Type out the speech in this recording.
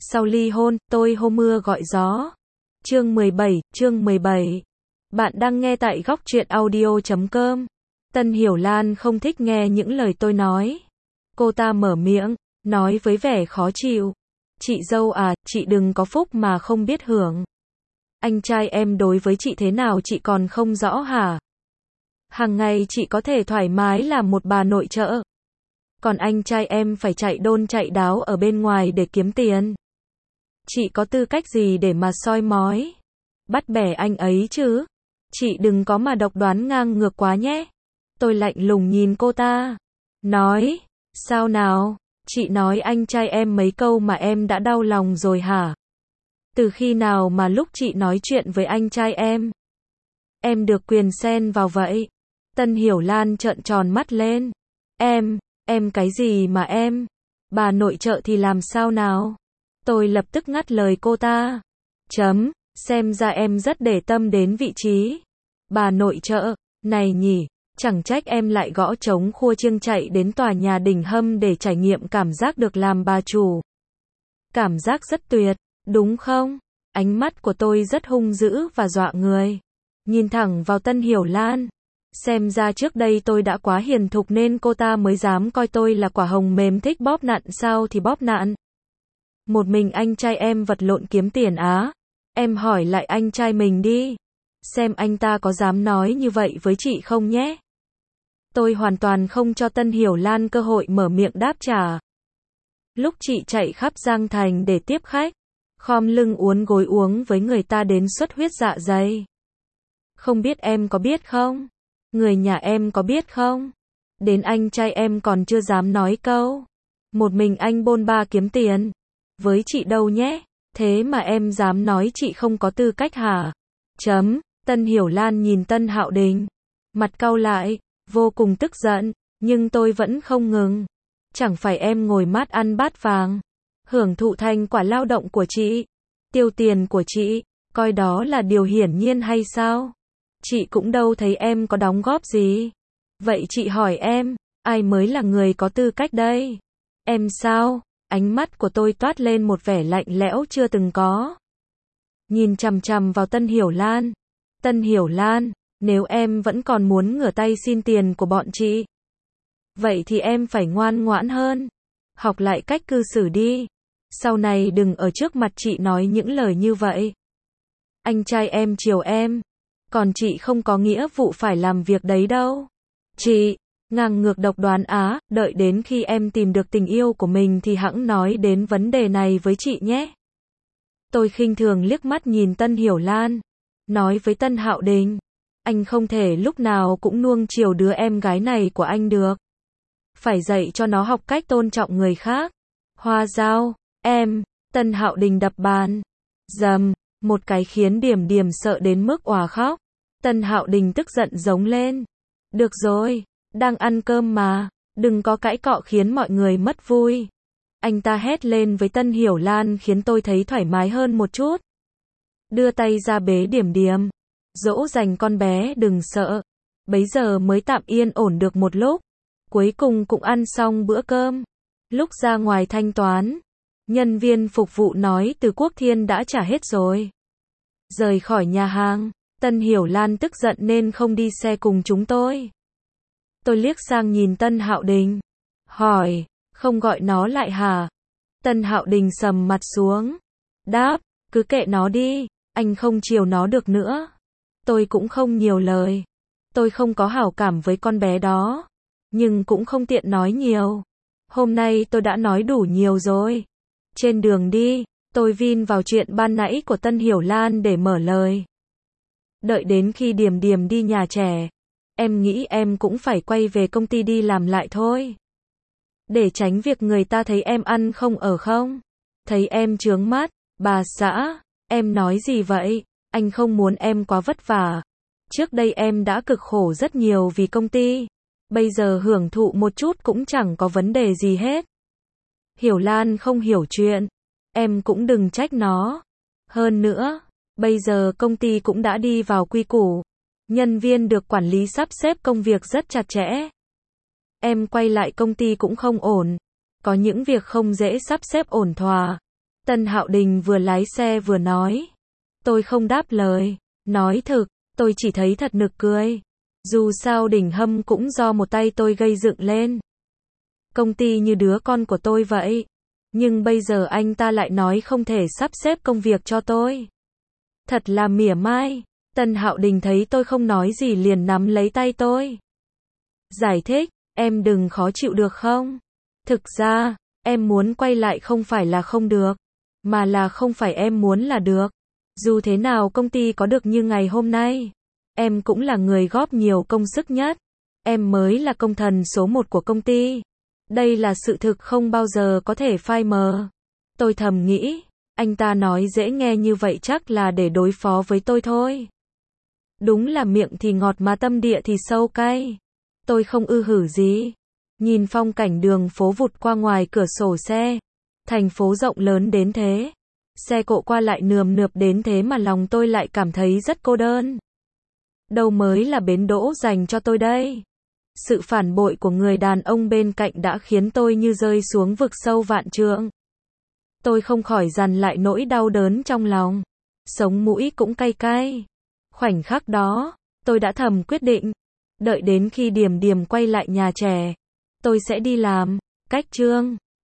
Sau ly hôn, tôi hô mưa gọi gió. Chương 17. Bạn đang nghe tại góc truyện audio.com. Tân Hiểu Lan không thích nghe những lời tôi nói. Cô ta mở miệng, nói với vẻ khó chịu. Chị dâu à, chị đừng có phúc mà không biết hưởng. Anh trai em đối với chị thế nào chị còn không rõ hả? Hàng ngày chị có thể thoải mái làm một bà nội trợ. Còn anh trai em phải chạy đôn chạy đáo ở bên ngoài để kiếm tiền. Chị có tư cách gì để mà soi mói, bắt bẻ anh ấy chứ? Chị đừng có mà độc đoán ngang ngược quá nhé. Tôi lạnh lùng nhìn cô ta. Nói, sao nào? Chị nói anh trai em mấy câu mà em đã đau lòng rồi hả? Từ khi nào mà lúc chị nói chuyện với anh trai em được quyền xen vào vậy? Tân Hiểu Lan trợn tròn mắt lên. Em cái gì mà em? Bà nội trợ thì làm sao nào? Tôi lập tức ngắt lời cô ta. Xem ra em rất để tâm đến vị trí bà nội trợ này nhỉ, chẳng trách em lại gõ trống khua chiêng chạy đến tòa nhà đỉnh hâm để trải nghiệm cảm giác được làm bà chủ. Cảm giác rất tuyệt, đúng không? Ánh mắt của tôi rất hung dữ và dọa người. Nhìn thẳng vào Tân Hiểu Lan. Xem ra trước đây tôi đã quá hiền thục nên cô ta mới dám coi tôi là quả hồng mềm thích bóp nặn sao thì bóp nặn. Một mình anh trai em vật lộn kiếm tiền á? Em hỏi lại anh trai mình đi. Xem anh ta có dám nói như vậy với chị không nhé? Tôi hoàn toàn không cho Tân Hiểu Lan cơ hội mở miệng đáp trả. Lúc chị chạy khắp Giang Thành để tiếp khách, khom lưng uốn gối uống với người ta đến xuất huyết dạ dày. Không biết em có biết không? Người nhà em có biết không? Đến anh trai em còn chưa dám nói câu. Một mình anh bôn ba kiếm tiền. Với chị đâu nhé? Thế mà em dám nói chị không có tư cách hả? Tân Hiểu Lan nhìn Tân Hạo Đình. Mặt cau lại, vô cùng tức giận, nhưng tôi vẫn không ngừng. Chẳng phải em ngồi mát ăn bát vàng, hưởng thụ thành quả lao động của chị, tiêu tiền của chị, coi đó là điều hiển nhiên hay sao? Chị cũng đâu thấy em có đóng góp gì. Vậy chị hỏi em, ai mới là người có tư cách đây? Em sao? Ánh mắt của tôi toát lên một vẻ lạnh lẽo chưa từng có. Nhìn chằm chằm vào Tân Hiểu Lan. Tân Hiểu Lan, nếu em vẫn còn muốn ngửa tay xin tiền của bọn chị, vậy thì em phải ngoan ngoãn hơn. Học lại cách cư xử đi. Sau này đừng ở trước mặt chị nói những lời như vậy. Anh trai em chiều em, còn chị không có nghĩa vụ phải làm việc đấy đâu. Chị, ngang ngược độc đoán á, đợi đến khi em tìm được tình yêu của mình thì hẵng nói đến vấn đề này với chị nhé. Tôi khinh thường liếc mắt nhìn Tân Hiểu Lan, nói với Tân Hạo Đình, anh không thể lúc nào cũng nuông chiều đứa em gái này của anh được. Phải dạy cho nó học cách tôn trọng người khác. Hoa dao, Tân Hạo Đình đập bàn. Một cái khiến Điểm Điểm sợ đến mức òa khóc. Tân Hạo Đình tức giận giống lên. Được rồi, đang ăn cơm mà, đừng có cãi cọ khiến mọi người mất vui. Anh ta hét lên với Tân Hiểu Lan khiến tôi thấy thoải mái hơn một chút. Đưa tay ra bế Điểm Điểm, dỗ dành con bé đừng sợ. Bấy giờ mới tạm yên ổn được một lúc. Cuối cùng cũng ăn xong bữa cơm. Lúc ra ngoài thanh toán, nhân viên phục vụ nói Từ Quốc Thiên đã trả hết rồi. Rời khỏi nhà hàng, Tân Hiểu Lan tức giận nên không đi xe cùng chúng tôi. Tôi liếc sang nhìn Tân Hạo Đình, hỏi, không gọi nó lại hả? Tân Hạo Đình sầm mặt xuống, đáp, cứ kệ nó đi, anh không chiều nó được nữa. Tôi cũng không nhiều lời. Tôi không có hảo cảm với con bé đó, nhưng cũng không tiện nói nhiều. Hôm nay tôi đã nói đủ nhiều rồi. Trên đường đi, tôi vin vào chuyện ban nãy của Tân Hiểu Lan để mở lời. Đợi đến khi Điểm Điểm đi nhà trẻ, em nghĩ em cũng phải quay về công ty đi làm lại thôi. Để tránh việc người ta thấy em ăn không ở không. Thấy em chướng mắt. Bà xã, em nói gì vậy? Anh không muốn em quá vất vả. Trước đây em đã cực khổ rất nhiều vì công ty. Bây giờ hưởng thụ một chút cũng chẳng có vấn đề gì hết. Hiểu Lan không hiểu chuyện. Em cũng đừng trách nó. Hơn nữa, bây giờ công ty cũng đã đi vào quy củ. Nhân viên được quản lý sắp xếp công việc rất chặt chẽ. Em quay lại công ty cũng không ổn. Có những việc không dễ sắp xếp ổn thỏa. Tân Hạo Đình vừa lái xe vừa nói. Tôi không đáp lời. Nói thực, tôi chỉ thấy thật nực cười. Dù sao Đình Hâm cũng do một tay tôi gây dựng lên. Công ty như đứa con của tôi vậy. Nhưng bây giờ anh ta lại nói không thể sắp xếp công việc cho tôi. Thật là mỉa mai. Tân Hạo Đình thấy tôi không nói gì liền nắm lấy tay tôi. Giải thích, em đừng khó chịu được không? Thực ra, em muốn quay lại không phải là không được, mà là không phải em muốn là được. Dù thế nào công ty có được như ngày hôm nay, em cũng là người góp nhiều công sức nhất. Em mới là công thần số 1 của công ty. Đây là sự thực không bao giờ có thể phai mờ. Tôi thầm nghĩ, anh ta nói dễ nghe như vậy chắc là để đối phó với tôi thôi. Đúng là miệng thì ngọt mà tâm địa thì sâu cay. Tôi không ư hử gì. Nhìn phong cảnh đường phố vụt qua ngoài cửa sổ xe. Thành phố rộng lớn đến thế. Xe cộ qua lại nườm nượp đến thế mà lòng tôi lại cảm thấy rất cô đơn. Đâu mới là bến đỗ dành cho tôi đây. Sự phản bội của người đàn ông bên cạnh đã khiến tôi như rơi xuống vực sâu vạn trượng. Tôi không khỏi dằn lại nỗi đau đớn trong lòng. Sống mũi cũng cay cay. Khoảnh khắc đó, tôi đã thầm quyết định. Đợi đến khi Điềm Điềm quay lại nhà trẻ, tôi sẽ đi làm. Cách Trương.